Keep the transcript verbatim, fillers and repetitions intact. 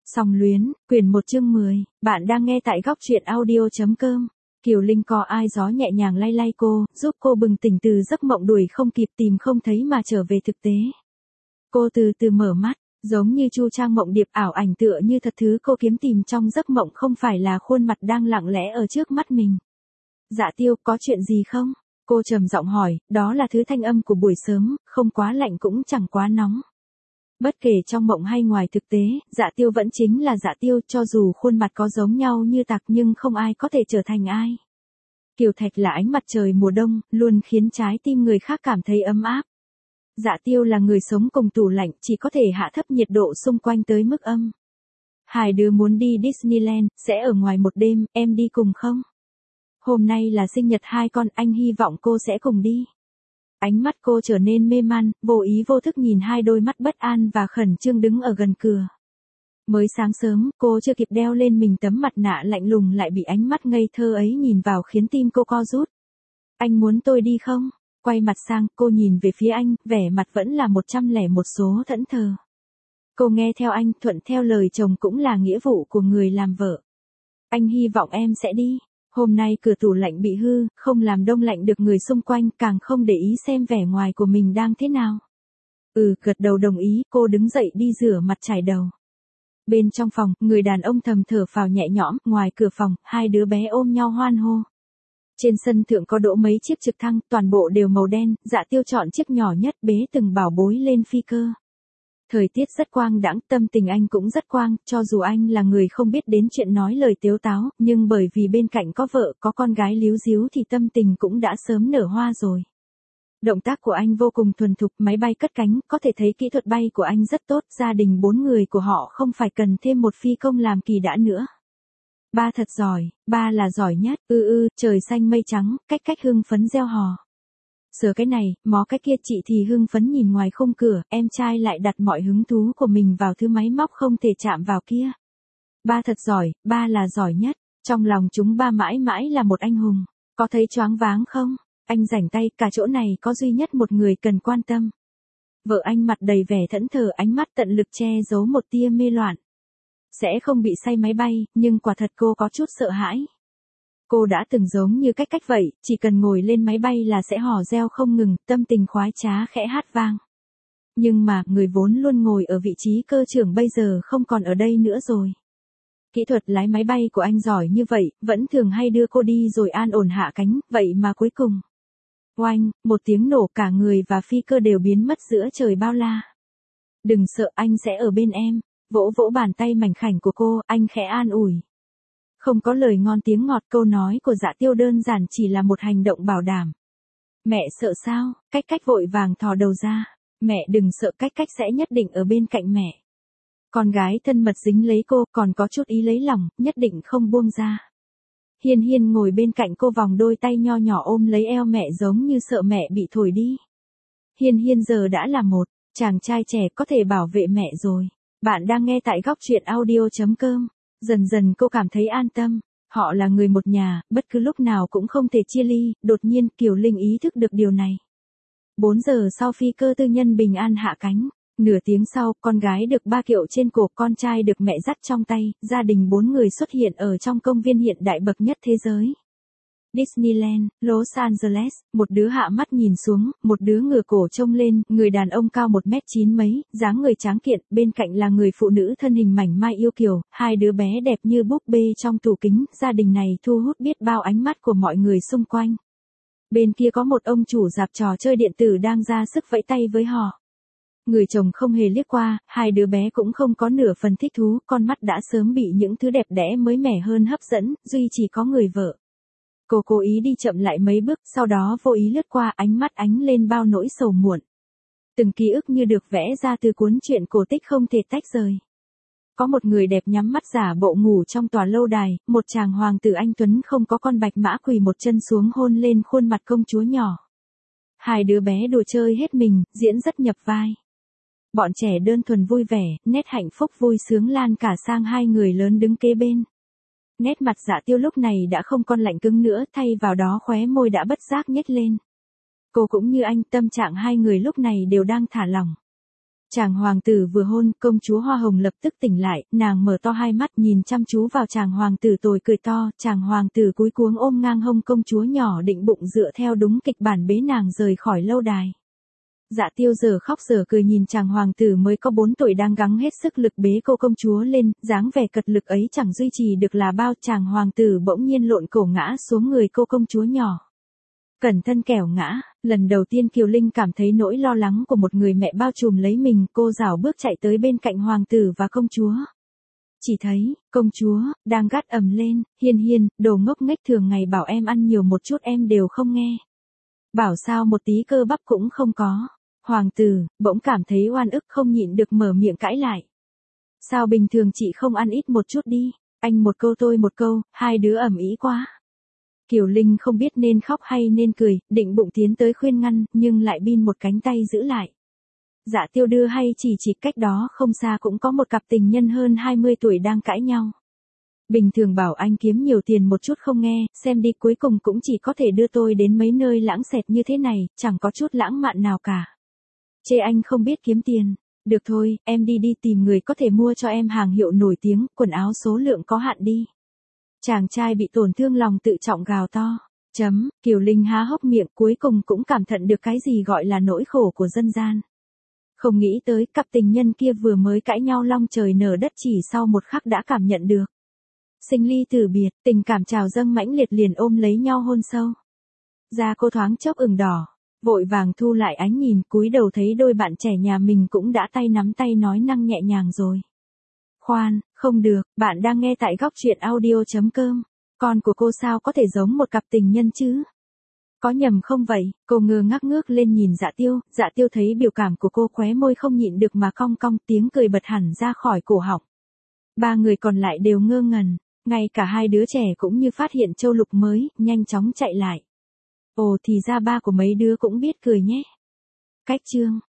Song luyến, quyển một chương mười, bạn đang nghe tại góc truyện audio.com. Kiều Linh có ai gió nhẹ nhàng lay lay cô, giúp cô bừng tỉnh từ giấc mộng đuổi không kịp tìm không thấy mà trở về thực tế. Cô từ từ mở mắt, giống như chu trang mộng điệp ảo ảnh tựa như thật thứ cô kiếm tìm trong giấc mộng không phải là khuôn mặt đang lặng lẽ ở trước mắt mình. Dạ Tiêu, có chuyện gì không? Cô trầm giọng hỏi, đó là thứ thanh âm của buổi sớm, không quá lạnh cũng chẳng quá nóng. Bất kể trong mộng hay ngoài thực tế, Dạ Tiêu vẫn chính là Dạ Tiêu, cho dù khuôn mặt có giống nhau như tạc nhưng không ai có thể trở thành ai. Kiều Thạch là ánh mặt trời mùa đông, luôn khiến trái tim người khác cảm thấy ấm áp. Dạ Tiêu là người sống cùng tủ lạnh, chỉ có thể hạ thấp nhiệt độ xung quanh tới mức âm. Hai đứa muốn đi Disneyland, sẽ ở ngoài một đêm, em đi cùng không? Hôm nay là sinh nhật hai con, anh hy vọng cô sẽ cùng đi. Ánh mắt cô trở nên mê man, vô ý vô thức nhìn hai đôi mắt bất an và khẩn trương đứng ở gần cửa. Mới sáng sớm, cô chưa kịp đeo lên mình tấm mặt nạ lạnh lùng lại bị ánh mắt ngây thơ ấy nhìn vào khiến tim cô co rút. Anh muốn tôi đi không? Quay mặt sang, cô nhìn về phía anh, vẻ mặt vẫn là một trăm lẻ một số thẫn thờ. Cô nghe theo anh, thuận theo lời chồng cũng là nghĩa vụ của người làm vợ. Anh hy vọng em sẽ đi. Hôm nay cửa tủ lạnh bị hư, không làm đông lạnh được người xung quanh, càng không để ý xem vẻ ngoài của mình đang thế nào. Ừ, gật đầu đồng ý, cô đứng dậy đi rửa mặt chải đầu. Bên trong phòng, người đàn ông thầm thở phào nhẹ nhõm, ngoài cửa phòng, hai đứa bé ôm nhau hoan hô. Trên sân thượng có đỗ mấy chiếc trực thăng, toàn bộ đều màu đen, Dạ Tiêu chọn chiếc nhỏ nhất bế từng bảo bối lên phi cơ. Thời tiết rất quang đãng, tâm tình anh cũng rất quang, cho dù anh là người không biết đến chuyện nói lời tếu táo, nhưng bởi vì bên cạnh có vợ, có con gái líu díu thì tâm tình cũng đã sớm nở hoa rồi. Động tác của anh vô cùng thuần thục, máy bay cất cánh, có thể thấy kỹ thuật bay của anh rất tốt, gia đình bốn người của họ không phải cần thêm một phi công làm kỳ đã nữa. Ba thật giỏi, ba là giỏi nhất, ư ư, trời xanh mây trắng, cách cách hưng phấn reo hò. Sờ cái này, mó cái kia, chị thì hưng phấn nhìn ngoài khung cửa, em trai lại đặt mọi hứng thú của mình vào thứ máy móc không thể chạm vào kia. Ba thật giỏi, ba là giỏi nhất, trong lòng chúng ba mãi mãi là một anh hùng, có thấy choáng váng không? Anh rảnh tay, cả chỗ này có duy nhất một người cần quan tâm. Vợ anh mặt đầy vẻ thẫn thờ, ánh mắt tận lực che giấu một tia mê loạn. Sẽ không bị say máy bay, nhưng quả thật cô có chút sợ hãi. Cô đã từng giống như cách cách vậy, chỉ cần ngồi lên máy bay là sẽ hò reo không ngừng, tâm tình khoái trá khẽ hát vang. Nhưng mà, người vốn luôn ngồi ở vị trí cơ trưởng bây giờ không còn ở đây nữa rồi. Kỹ thuật lái máy bay của anh giỏi như vậy, vẫn thường hay đưa cô đi rồi an ổn hạ cánh, vậy mà cuối cùng. Oanh, một tiếng nổ, cả người và phi cơ đều biến mất giữa trời bao la. Đừng sợ, anh sẽ ở bên em. Vỗ vỗ bàn tay mảnh khảnh của cô, anh khẽ an ủi. Không có lời ngon tiếng ngọt, câu nói của Dạ Tiêu đơn giản chỉ là một hành động bảo đảm. Mẹ sợ sao? Cách cách vội vàng thò đầu ra. Mẹ đừng sợ, cách cách sẽ nhất định ở bên cạnh mẹ. Con gái thân mật dính lấy cô, còn có chút ý lấy lòng, nhất định không buông ra. Hiên Hiên ngồi bên cạnh cô vòng đôi tay nho nhỏ ôm lấy eo mẹ giống như sợ mẹ bị thổi đi. Hiên Hiên giờ đã là một chàng trai trẻ có thể bảo vệ mẹ rồi. Bạn đang nghe tại góc truyện audio.com. Dần dần cô cảm thấy an tâm. Họ là người một nhà, bất cứ lúc nào cũng không thể chia ly. Đột nhiên Kiều Linh ý thức được điều này. bốn giờ sau phi cơ tư nhân bình an hạ cánh. Nửa tiếng sau, con gái được ba kiệu trên cổ, con trai được mẹ dắt trong tay. Gia đình bốn người xuất hiện ở trong công viên hiện đại bậc nhất thế giới. Disneyland, Los Angeles, một đứa hạ mắt nhìn xuống, một đứa ngửa cổ trông lên, người đàn ông cao một mét chín mấy, dáng người tráng kiện, bên cạnh là người phụ nữ thân hình mảnh mai yêu kiều, hai đứa bé đẹp như búp bê trong tủ kính, gia đình này thu hút biết bao ánh mắt của mọi người xung quanh. Bên kia có một ông chủ rạp trò chơi điện tử đang ra sức vẫy tay với họ. Người chồng không hề liếc qua, hai đứa bé cũng không có nửa phần thích thú, con mắt đã sớm bị những thứ đẹp đẽ mới mẻ hơn hấp dẫn, duy chỉ có người vợ. Cô cố ý đi chậm lại mấy bước, sau đó vô ý lướt qua, ánh mắt ánh lên bao nỗi sầu muộn. Từng ký ức như được vẽ ra từ cuốn truyện cổ tích không thể tách rời. Có một người đẹp nhắm mắt giả bộ ngủ trong tòa lâu đài, một chàng hoàng tử anh tuấn không có con bạch mã quỳ một chân xuống hôn lên khuôn mặt công chúa nhỏ. Hai đứa bé đùa chơi hết mình, diễn rất nhập vai. Bọn trẻ đơn thuần vui vẻ, nét hạnh phúc vui sướng lan cả sang hai người lớn đứng kế bên. Nét mặt Dạ Tiêu lúc này đã không còn lạnh cứng nữa, thay vào đó khóe môi đã bất giác nhếch lên. Cô cũng như anh, tâm trạng hai người lúc này đều đang thả lỏng. Chàng hoàng tử vừa hôn, công chúa Hoa Hồng lập tức tỉnh lại, nàng mở to hai mắt nhìn chăm chú vào chàng hoàng tử tồi cười to, chàng hoàng tử cúi cuống ôm ngang hông công chúa nhỏ định bụng dựa theo đúng kịch bản bế nàng rời khỏi lâu đài. Dạ Tiêu giờ khóc giờ cười nhìn chàng hoàng tử mới có bốn tuổi đang gắng hết sức lực bế cô công chúa lên, dáng vẻ cật lực ấy chẳng duy trì được là bao, chàng hoàng tử bỗng nhiên lộn cổ ngã xuống người cô công chúa nhỏ. Cẩn thân kẻo ngã, lần đầu tiên Kiều Linh cảm thấy nỗi lo lắng của một người mẹ bao trùm lấy mình, cô rảo bước chạy tới bên cạnh hoàng tử và công chúa. Chỉ thấy, công chúa, đang gắt ầm lên, Hiên Hiên, đồ ngốc nghếch thường ngày bảo em ăn nhiều một chút em đều không nghe. Bảo sao một tí cơ bắp cũng không có. Hoàng tử, bỗng cảm thấy oan ức không nhịn được mở miệng cãi lại. Sao bình thường chị không ăn ít một chút đi, anh một câu tôi một câu, hai đứa ầm ĩ quá. Kiều Linh không biết nên khóc hay nên cười, định bụng tiến tới khuyên ngăn, nhưng lại bin một cánh tay giữ lại. Dạ Tiêu đưa hay chỉ chỉ cách đó không xa cũng có một cặp tình nhân hơn hai mươi tuổi đang cãi nhau. Bình thường bảo anh kiếm nhiều tiền một chút không nghe, xem đi cuối cùng cũng chỉ có thể đưa tôi đến mấy nơi lãng xẹt như thế này, chẳng có chút lãng mạn nào cả. Chê anh không biết kiếm tiền. Được thôi, em đi đi tìm người có thể mua cho em hàng hiệu nổi tiếng, quần áo số lượng có hạn đi. Chàng trai bị tổn thương lòng tự trọng gào to. Chấm, Kiều Linh há hốc miệng cuối cùng cũng cảm thận được cái gì gọi là nỗi khổ của dân gian. Không nghĩ tới cặp tình nhân kia vừa mới cãi nhau long trời nở đất chỉ sau một khắc đã cảm nhận được. Sinh ly từ biệt, tình cảm trào dâng mãnh liệt liền ôm lấy nhau hôn sâu. Da cô thoáng chốc ửng đỏ, vội vàng thu lại ánh nhìn cúi đầu thấy đôi bạn trẻ nhà mình cũng đã tay nắm tay nói năng nhẹ nhàng rồi. Khoan, không được, bạn đang nghe tại góc truyện audio chấm com. Con của cô sao có thể giống một cặp tình nhân chứ? Có nhầm không vậy? Cô ngơ ngác ngước lên nhìn Dạ Tiêu, Dạ Tiêu thấy biểu cảm của cô khóe môi không nhịn được mà cong cong, tiếng cười bật hẳn ra khỏi cổ họng. Ba người còn lại đều ngơ ngẩn, ngay cả hai đứa trẻ cũng như phát hiện châu lục mới, nhanh chóng chạy lại. Ồ thì ra ba của mấy đứa cũng biết cười nhé. Cách chương